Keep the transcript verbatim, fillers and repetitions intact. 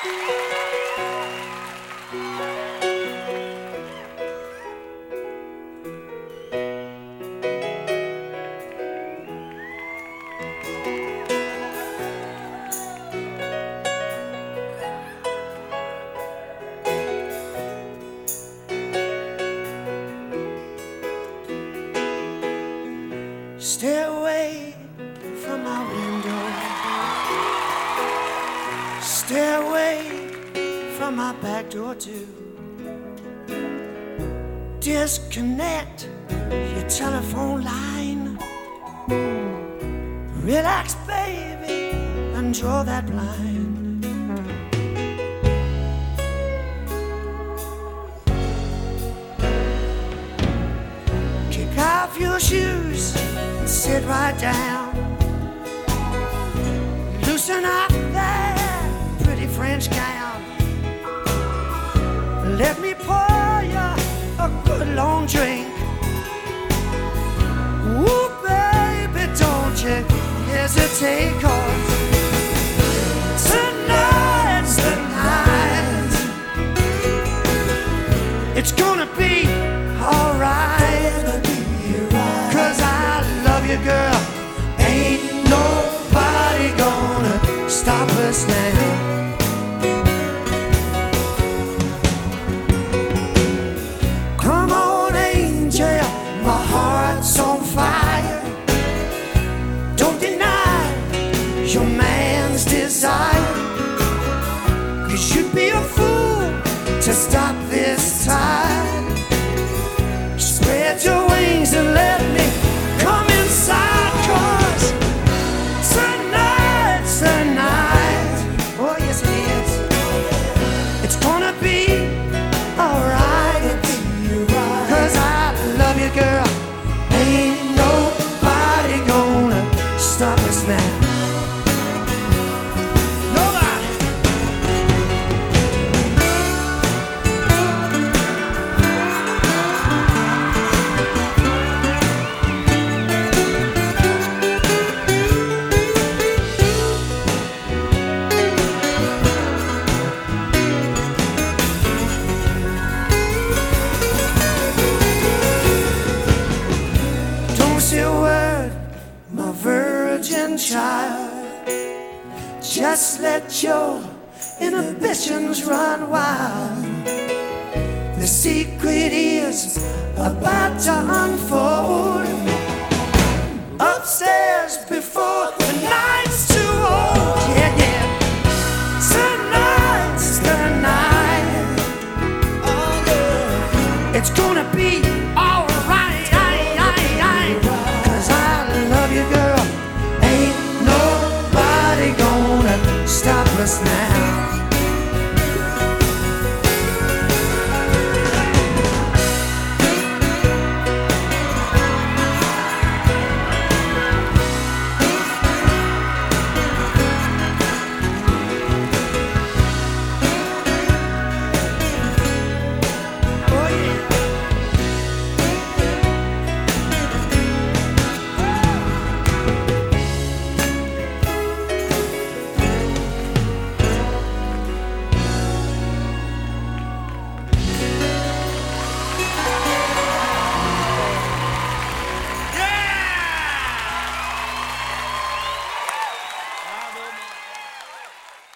Stay away from my window. Stay away from my back door too. Disconnect your telephone line. Relax, baby, and draw that blind. Kick off your shoes, sit right down. Loosen up that pretty French gown. Let me pour you a good long drink. Ooh, baby, don't you hesitate, 'cause tonight's the night. It's gonna be alright. Girl, ain't nobody gonna stop us now. Come on, angel, my heart's on fire. Don't deny your man's desire, 'cause you'd be a fool to stop this tide. Spread your wings and let me come inside, 'cause tonight's the night. Oh yes it is. It's gonna be alright, 'cause I love you, girl. Ain't nobody gonna stop us now. Virgin child, just let your inhibitions run wild. The secret is about to unfold. Upstairs before the night's too old. Yeah, yeah. Tonight's the night. Oh, yeah. It's gonna be alright. Stop us now.